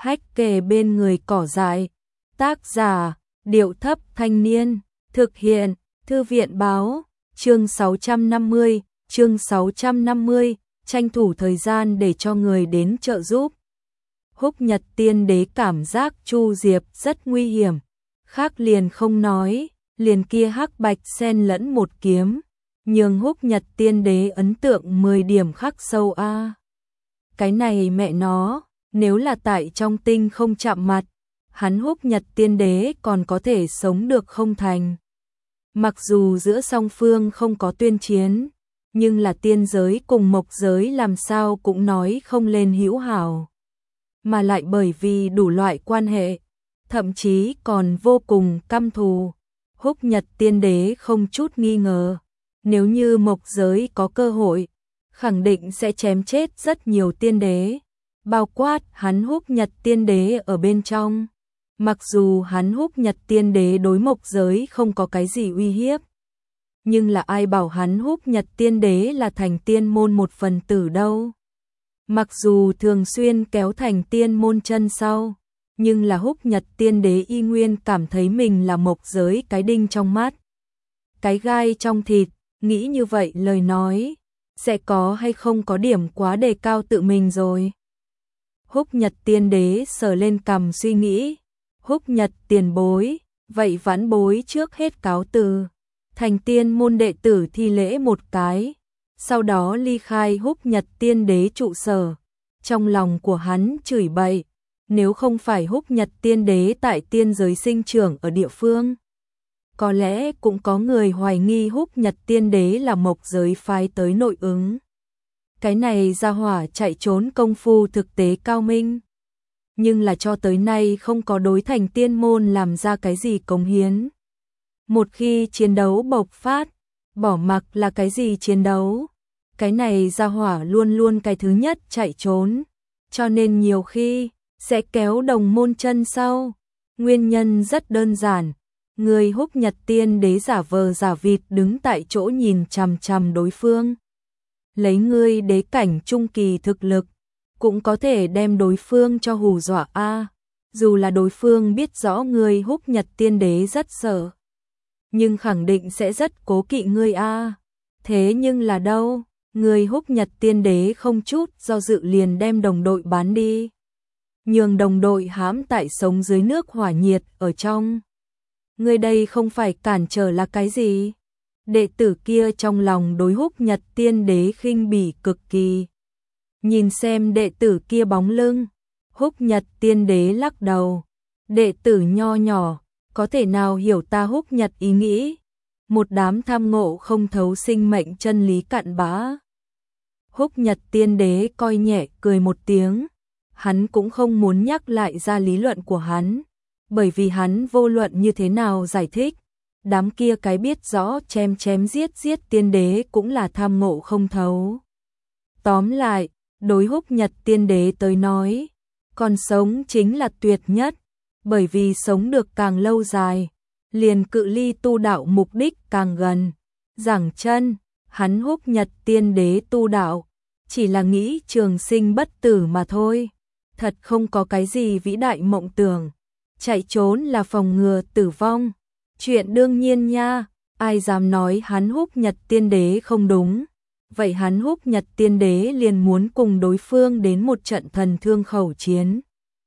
Hách kề bên người cỏ dại. Tác giả, Điệu Thấp Thanh Niên. Thực hiện, Thư viện báo. Chương 650, tranh thủ thời gian để cho người đến trợ giúp. Húc Nhật Tiên Đế cảm giác Chu Diệp rất nguy hiểm. Khác liền không nói, liền kia hắc bạch xen lẫn một kiếm. Nhưng Húc Nhật Tiên Đế ấn tượng 10 điểm khắc sâu a. Cái này mẹ nó, nếu là tại trong tinh không chạm mặt, hắn Húc Nhật Tiên Đế còn có thể sống được không thành. Mặc dù giữa song phương không có tuyên chiến, nhưng là tiên giới cùng mộc giới làm sao cũng nói không lên hữu hảo. Mà lại bởi vì đủ loại quan hệ, thậm chí còn vô cùng căm thù, Húc Nhật Tiên Đế không chút nghi ngờ, nếu như mộc giới có cơ hội, khẳng định sẽ chém chết rất nhiều tiên đế, bao quát hắn Húc Nhật Tiên Đế ở bên trong. Mặc dù hắn Húc Nhật Tiên Đế đối mộc giới không có cái gì uy hiếp, nhưng là ai bảo hắn Húc Nhật Tiên Đế là thành tiên môn một phần tử đâu. Mặc dù thường xuyên kéo thành tiên môn chân sau, nhưng là Húc Nhật Tiên Đế y nguyên cảm thấy mình là mộc giới cái đinh trong mắt, cái gai trong thịt. Nghĩ như vậy lời nói, sẽ có hay không có điểm quá đề cao tự mình rồi. Húc Nhật Tiên Đế sờ lên cằm suy nghĩ. Húc Nhật tiền bối, vậy vãn bối trước hết cáo từ, thành tiên môn đệ tử thi lễ một cái, sau đó ly khai Húc Nhật Tiên Đế trụ sở. Trong lòng của hắn chửi bậy, nếu không phải Húc Nhật Tiên Đế tại tiên giới sinh trưởng ở địa phương, có lẽ cũng có người hoài nghi Húc Nhật Tiên Đế là mộc giới phái tới nội ứng. Cái này ra hỏa chạy trốn công phu thực tế cao minh, nhưng là cho tới nay không có đối thành tiên môn làm ra cái gì cống hiến. Một khi chiến đấu bộc phát, bỏ mặc là cái gì chiến đấu, cái này ra hỏa luôn luôn cái thứ nhất chạy trốn, cho nên nhiều khi sẽ kéo đồng môn chân sau. Nguyên nhân rất đơn giản, người Húc Nhật Tiên Đế giả vờ giả vịt đứng tại chỗ nhìn chằm chằm đối phương. Lấy ngươi đế cảnh trung kỳ thực lực, cũng có thể đem đối phương cho hù dọa a. Dù là đối phương biết rõ ngươi Húc Nhật Tiên Đế rất sợ, nhưng khẳng định sẽ rất cố kỵ ngươi a. Thế nhưng là đâu, ngươi Húc Nhật Tiên Đế không chút do dự liền đem đồng đội bán đi, nhường đồng đội hãm tại sống dưới nước hỏa nhiệt ở trong. Ngươi đây không phải cản trở là cái gì? Đệ tử kia trong lòng đối Húc Nhật Tiên Đế khinh bỉ cực kỳ. Nhìn xem đệ tử kia bóng lưng, Húc Nhật Tiên Đế lắc đầu. Đệ tử nho nhỏ, có thể nào hiểu ta Húc Nhật ý nghĩ? Một đám tham ngộ không thấu sinh mệnh chân lý cặn bã. Húc Nhật Tiên Đế coi nhẹ cười một tiếng. Hắn cũng không muốn nhắc lại ra lý luận của hắn, bởi vì hắn vô luận như thế nào giải thích, đám kia cái biết rõ chém chém giết giết tiên đế cũng là tham ngộ không thấu. Tóm lại, đối Húc Nhật Tiên Đế tới nói, còn sống chính là tuyệt nhất, bởi vì sống được càng lâu dài, liền cự ly tu đạo mục đích càng gần. Giảng chân, hắn Húc Nhật Tiên Đế tu đạo, chỉ là nghĩ trường sinh bất tử mà thôi, thật không có cái gì vĩ đại mộng tưởng. Chạy trốn là phòng ngừa tử vong, chuyện đương nhiên nha, ai dám nói hắn Húc Nhật Tiên Đế không đúng. Vậy hắn Húc Nhật Tiên Đế liền muốn cùng đối phương đến một trận thần thương khẩu chiến.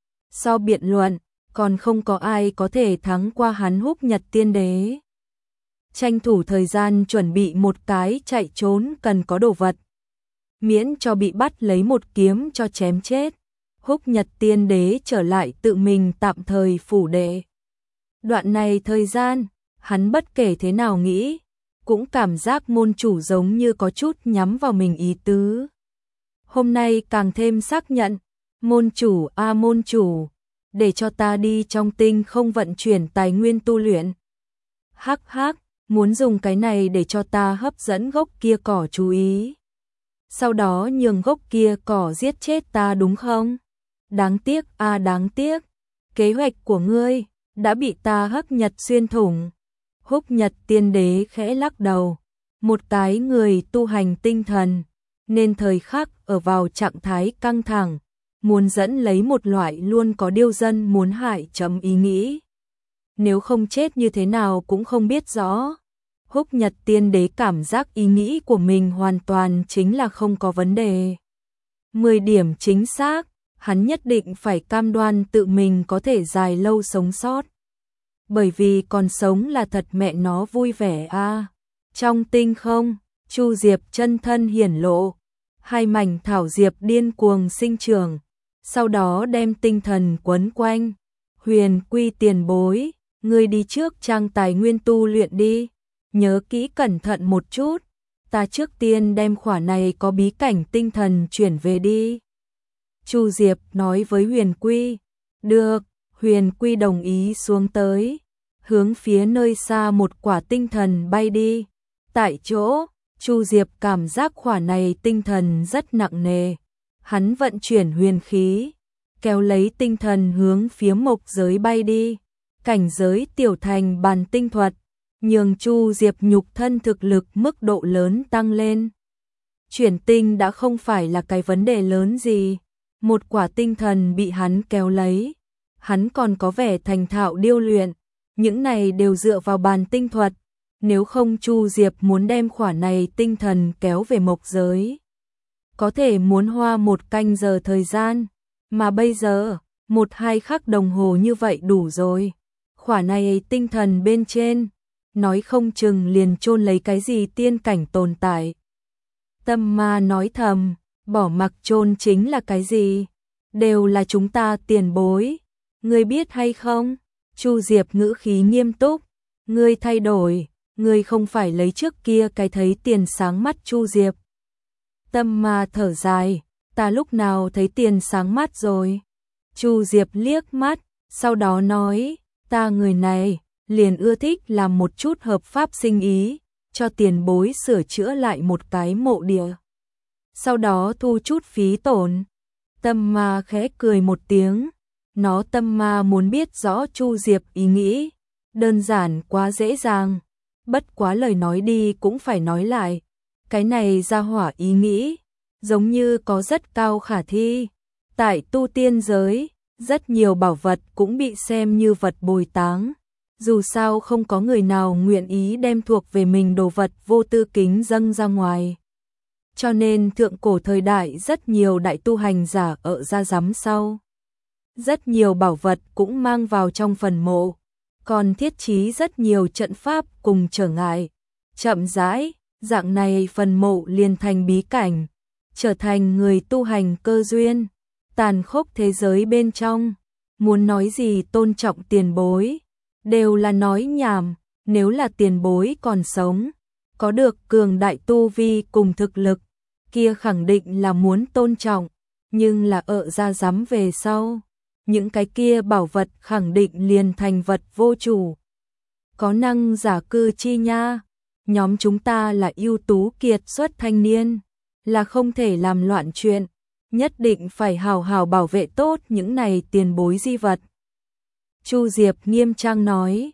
So biện luận, còn không có ai có thể thắng qua hắn Húc Nhật Tiên Đế. Tranh thủ thời gian chuẩn bị một cái chạy trốn cần có đồ vật, miễn cho bị bắt lấy một kiếm cho chém chết. Húc Nhật Tiên Đế trở lại tự mình tạm thời phủ đệ. Đoạn này thời gian, hắn bất kể thế nào nghĩ, cũng cảm giác môn chủ giống như có chút nhắm vào mình ý tứ. Hôm nay càng thêm xác nhận, môn chủ môn chủ, để cho ta đi trong tinh không vận chuyển tài nguyên tu luyện. Hắc hắc, muốn dùng cái này để cho ta hấp dẫn gốc kia cỏ chú ý, sau đó nhường gốc kia cỏ giết chết ta đúng không? Đáng tiếc đáng tiếc, kế hoạch của ngươi đã bị ta Hắc Nhật xuyên thủng. Húc Nhật Tiên Đế khẽ lắc đầu, một cái người tu hành tinh thần, nên thời khắc ở vào trạng thái căng thẳng, muốn dẫn lấy một loại luôn có điêu dân muốn hại chấm ý nghĩ. Nếu không chết như thế nào cũng không biết rõ. Húc Nhật Tiên Đế cảm giác ý nghĩ của mình hoàn toàn chính là không có vấn đề. 10 điểm chính xác, hắn nhất định phải cam đoan tự mình có thể dài lâu sống sót. Bởi vì còn sống là thật mẹ nó vui vẻ a. Trong tinh không, Chu Diệp chân thân hiển lộ, hai mảnh thảo diệp điên cuồng sinh trưởng, sau đó đem tinh thần quấn quanh. Huyền Quy tiền bối, ngươi đi trước trang tài nguyên tu luyện đi, nhớ kỹ cẩn thận một chút, ta trước tiên đem khỏa này có bí cảnh tinh thần chuyển về đi. Chu Diệp nói với Huyền Quy. Được, Huyền Quy đồng ý xuống tới, hướng phía nơi xa một quả tinh thần bay đi. Tại chỗ, Chu Diệp cảm giác khỏa này tinh thần rất nặng nề. Hắn vận chuyển huyền khí, kéo lấy tinh thần hướng phía mộc giới bay đi. Cảnh giới tiểu thành bàn tinh thuật, nhường Chu Diệp nhục thân thực lực mức độ lớn tăng lên. Chuyển tinh đã không phải là cái vấn đề lớn gì. Một quả tinh thần bị hắn kéo lấy, hắn còn có vẻ thành thạo điêu luyện, những này đều dựa vào bàn tinh thuật, nếu không Chu Diệp muốn đem khỏa này tinh thần kéo về mộc giới, có thể muốn hoa 1 canh giờ thời gian, mà bây giờ, 1-2 khắc đồng hồ như vậy đủ rồi. Khỏa này tinh thần bên trên, nói không chừng liền chôn lấy cái gì tiên cảnh tồn tại. Tâm Ma nói thầm, bỏ mặc chôn chính là cái gì? Đều là chúng ta tiền bối. Ngươi biết hay không? Chu Diệp ngữ khí nghiêm túc. Ngươi thay đổi, ngươi không phải lấy trước kia cái thấy tiền sáng mắt Chu Diệp. Tâm Ma thở dài, ta lúc nào thấy tiền sáng mắt rồi? Chu Diệp liếc mắt, sau đó nói, ta người này, liền ưa thích làm một chút hợp pháp sinh ý, cho tiền bối sửa chữa lại một cái mộ địa. Sau đó thu chút phí tổn. Tâm Ma khẽ cười một tiếng, nó Tâm Ma muốn biết rõ Chu Diệp ý nghĩ, đơn giản quá dễ dàng, bất quá lời nói đi cũng phải nói lại, cái này ra hỏa ý nghĩ, giống như có rất cao khả thi. Tại tu tiên giới, rất nhiều bảo vật cũng bị xem như vật bồi táng, dù sao không có người nào nguyện ý đem thuộc về mình đồ vật vô tư kính dâng ra ngoài. Cho nên thượng cổ thời đại rất nhiều đại tu hành giả ở ra giám sau. Rất nhiều bảo vật cũng mang vào trong phần mộ, còn thiết trí rất nhiều trận pháp cùng trở ngại. Chậm rãi, dạng này phần mộ liền thành bí cảnh, trở thành người tu hành cơ duyên. Tàn khốc thế giới bên trong, muốn nói gì tôn trọng tiền bối, đều là nói nhảm, nếu là tiền bối còn sống, có được cường đại tu vi cùng thực lực, kia khẳng định là muốn tôn trọng, nhưng là ở ra giám về sau, những cái kia bảo vật khẳng định liền thành vật vô chủ. Có năng giả cư chi nha, nhóm chúng ta là ưu tú kiệt xuất thanh niên, là không thể làm loạn chuyện, nhất định phải hào hào bảo vệ tốt những này tiền bối di vật. Chu Diệp nghiêm trang nói,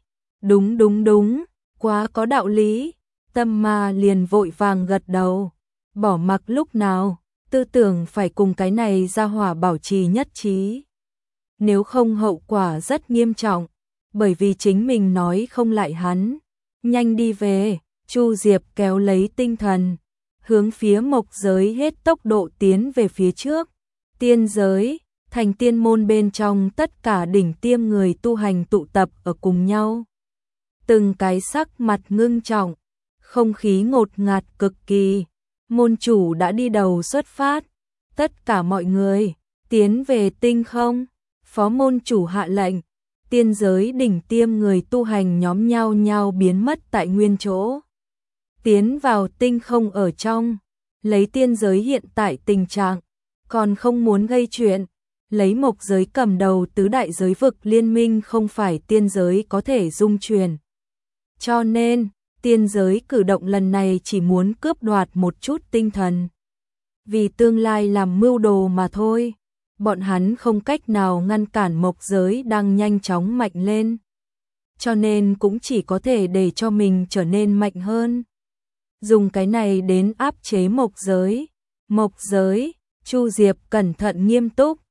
đúng, quá có đạo lý. Tâm Ma liền vội vàng gật đầu, bỏ mặc lúc nào, tư tưởng phải cùng cái này ra hỏa bảo trì nhất trí. Nếu không hậu quả rất nghiêm trọng, bởi vì chính mình nói không lại hắn. Nhanh đi về, Chu Diệp kéo lấy tinh thần, hướng phía mộc giới hết tốc độ tiến về phía trước. Tiên giới, thành tiên môn bên trong tất cả đỉnh tiêm người tu hành tụ tập ở cùng nhau. Từng cái sắc mặt ngưng trọng, không khí ngột ngạt cực kỳ. Môn chủ đã đi đầu xuất phát, tất cả mọi người tiến về tinh không. Phó môn chủ hạ lệnh, tiên giới đỉnh tiêm người tu hành nhóm nhau nhau biến mất tại nguyên chỗ. Tiến vào tinh không ở trong, lấy tiên giới hiện tại tình trạng, còn không muốn gây chuyện, lấy mộc giới cầm đầu tứ đại giới vực liên minh không phải tiên giới có thể dung truyền. Cho nên, tiên giới cử động lần này chỉ muốn cướp đoạt một chút tinh thần. Vì tương lai làm mưu đồ mà thôi, bọn hắn không cách nào ngăn cản mộc giới đang nhanh chóng mạnh lên. Cho nên cũng chỉ có thể để cho mình trở nên mạnh hơn. Dùng cái này đến áp chế mộc giới. Mộc giới, Chu Diệp cẩn thận nghiêm túc,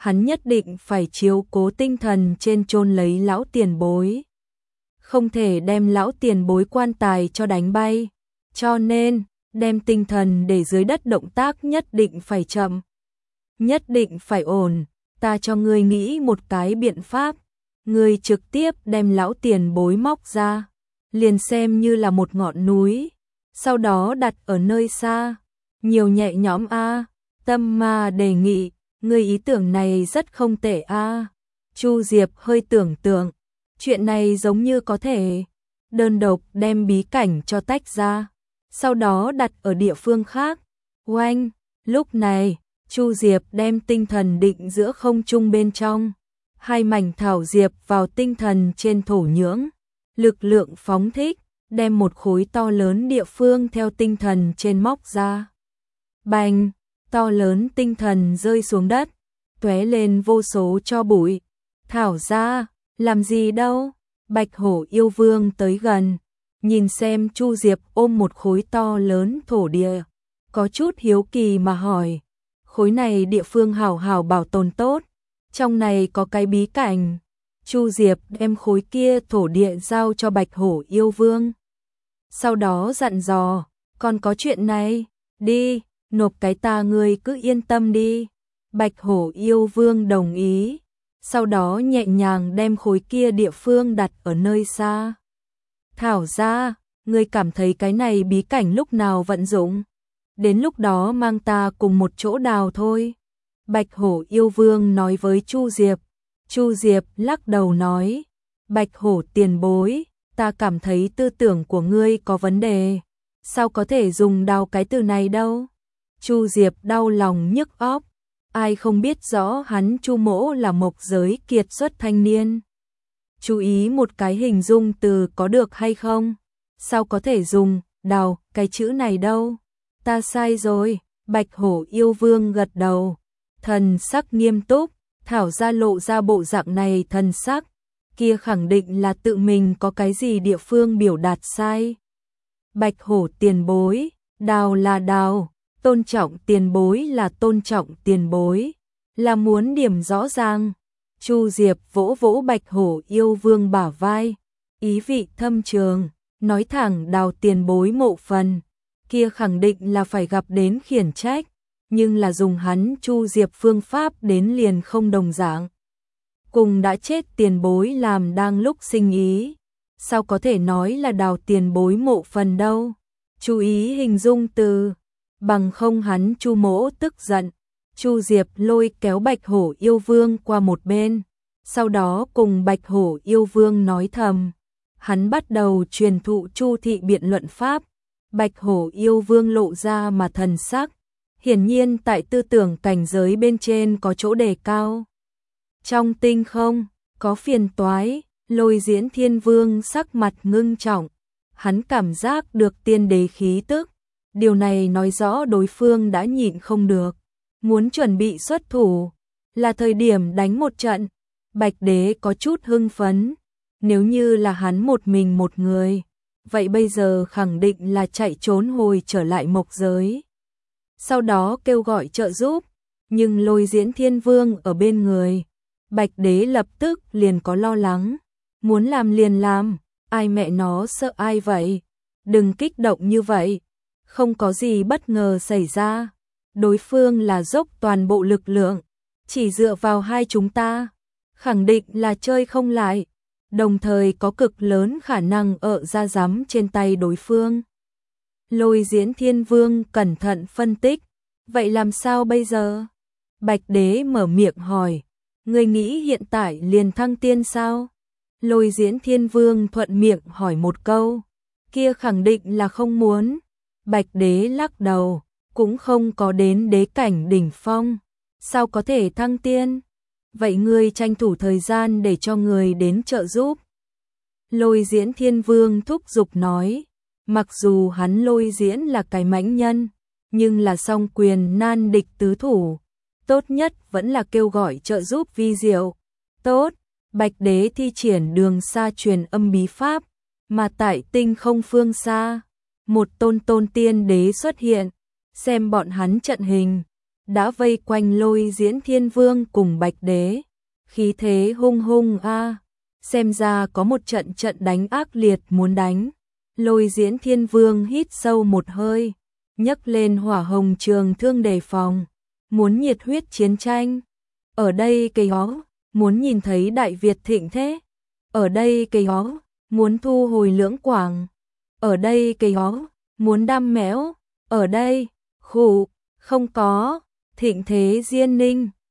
hắn nhất định phải chiếu cố tinh thần trên chôn lấy lão tiền bối. Không thể đem lão tiền bối quan tài cho đánh bay, cho nên đem tinh thần để dưới đất động tác nhất định phải chậm, nhất định phải ổn. Ta cho ngươi nghĩ một cái biện pháp, ngươi trực tiếp đem lão tiền bối móc ra, liền xem như là một ngọn núi, sau đó đặt ở nơi xa, nhiều nhẹ nhõm a. Tâm Ma đề nghị, ngươi ý tưởng này rất không tệ a. Chu Diệp hơi tưởng tượng, chuyện này giống như có thể đơn độc đem bí cảnh cho tách ra, sau đó đặt ở địa phương khác. Oanh, lúc này, Chu Diệp đem tinh thần định giữa không trung bên trong, hai mảnh thảo diệp vào tinh thần trên thổ nhưỡng, lực lượng phóng thích, đem một khối to lớn địa phương theo tinh thần trên móc ra. Bành, to lớn tinh thần rơi xuống đất, tóe lên vô số tro bụi. Thảo ra, làm gì đâu? Bạch Hổ yêu vương tới gần, nhìn xem Chu Diệp ôm một khối to lớn thổ địa, có chút hiếu kỳ mà hỏi, khối này địa phương hảo hảo bảo tồn tốt, trong này có cái bí cảnh. Chu Diệp đem khối kia thổ địa giao cho Bạch Hổ yêu vương, sau đó dặn dò, còn có chuyện này, đi, nộp cái ta, ngươi cứ yên tâm đi. Bạch Hổ yêu vương đồng ý, sau đó nhẹ nhàng đem khối kia địa phương đặt ở nơi xa. Thảo ra, ngươi cảm thấy cái này bí cảnh lúc nào vận dụng? Đến lúc đó mang ta cùng một chỗ đào thôi. Bạch Hổ yêu vương nói với Chu Diệp. Chu Diệp lắc đầu nói, Bạch Hổ tiền bối, ta cảm thấy tư tưởng của ngươi có vấn đề. Sao có thể dùng đào cái từ này đâu? Chu Diệp đau lòng nhức óc, ai không biết rõ hắn Chu mỗ là mộc giới kiệt xuất thanh niên. Chú ý một cái hình dung từ có được hay không? Sao có thể dùng đào cái chữ này đâu? Ta sai rồi. Bạch Hổ yêu vương gật đầu, thần sắc nghiêm túc. Thảo ra lộ ra bộ dạng này thần sắc, kia khẳng định là tự mình có cái gì địa phương biểu đạt sai. Bạch Hổ tiền bối, đào là đào, tôn trọng tiền bối là tôn trọng tiền bối, là muốn điểm rõ ràng. Chu Diệp vỗ vỗ Bạch Hổ yêu vương bả vai, ý vị thâm trường, nói thẳng đào tiền bối mộ phần, kia khẳng định là phải gặp đến khiển trách, nhưng là dùng hắn Chu Diệp phương pháp đến liền không đồng dạng. Cùng đã chết tiền bối làm đang lúc sinh ý, sao có thể nói là đào tiền bối mộ phần đâu? Chú ý hình dung từ, bằng không hắn Chu mỗ tức giận. Chu Diệp lôi kéo Bạch Hổ yêu vương qua một bên, sau đó cùng Bạch Hổ yêu vương nói thầm. Hắn bắt đầu truyền thụ Chu thị biện luận pháp. Bạch Hổ yêu vương lộ ra mà thần sắc, hiển nhiên tại tư tưởng cảnh giới bên trên có chỗ đề cao. Trong tinh không, có phiền toái, Lôi Diễn Thiên Vương sắc mặt ngưng trọng, hắn cảm giác được tiên đế khí tức, điều này nói rõ đối phương đã nhịn không được, muốn chuẩn bị xuất thủ, là thời điểm đánh một trận. Bạch đế có chút hưng phấn, nếu như là hắn một mình một người, vậy bây giờ khẳng định là chạy trốn hồi trở lại mộc giới, sau đó kêu gọi trợ giúp, nhưng Lôi Diễn Thiên Vương ở bên người, Bạch đế lập tức liền có lo lắng, muốn làm liền làm, ai mẹ nó sợ ai vậy, đừng kích động như vậy, không có gì bất ngờ xảy ra, đối phương là dốc toàn bộ lực lượng, chỉ dựa vào hai chúng ta, khẳng định là chơi không lại, đồng thời có cực lớn khả năng ở ra giám trên tay đối phương. Lôi Diễn Thiên Vương cẩn thận phân tích, vậy làm sao bây giờ? Bạch đế mở miệng hỏi, ngươi nghĩ hiện tại liền thăng tiên sao? Lôi Diễn Thiên Vương thuận miệng hỏi một câu, kia khẳng định là không muốn. Bạch đế lắc đầu, cũng không có đến đế cảnh đỉnh phong, sao có thể thăng tiên? Vậy ngươi tranh thủ thời gian để cho người đến trợ giúp. Lôi Diễn Thiên Vương thúc giục nói, mặc dù hắn Lôi Diễn là cái mãnh nhân, nhưng là song quyền nan địch tứ thủ, tốt nhất vẫn là kêu gọi trợ giúp vi diệu. Tốt, Bạch đế thi triển Đường Xa truyền âm bí pháp, mà tại tinh không phương xa, một tôn tiên đế xuất hiện, xem bọn hắn trận hình, đã vây quanh Lôi Diễn Thiên Vương cùng Bạch Đế, khí thế hung hung a, xem ra có một trận trận đánh ác liệt muốn đánh. Lôi Diễn Thiên Vương hít sâu một hơi, nhấc lên hỏa hồng trường thương đề phòng, muốn nhiệt huyết chiến tranh. Ở đây cây ó, muốn nhìn thấy Đại Việt thịnh thế. Ở đây cây ó, muốn thu hồi Lưỡng Quảng. Ở đây cây ó, muốn đam mẽo. Ở đây, khụ, không có, thịnh thế Diên Ninh.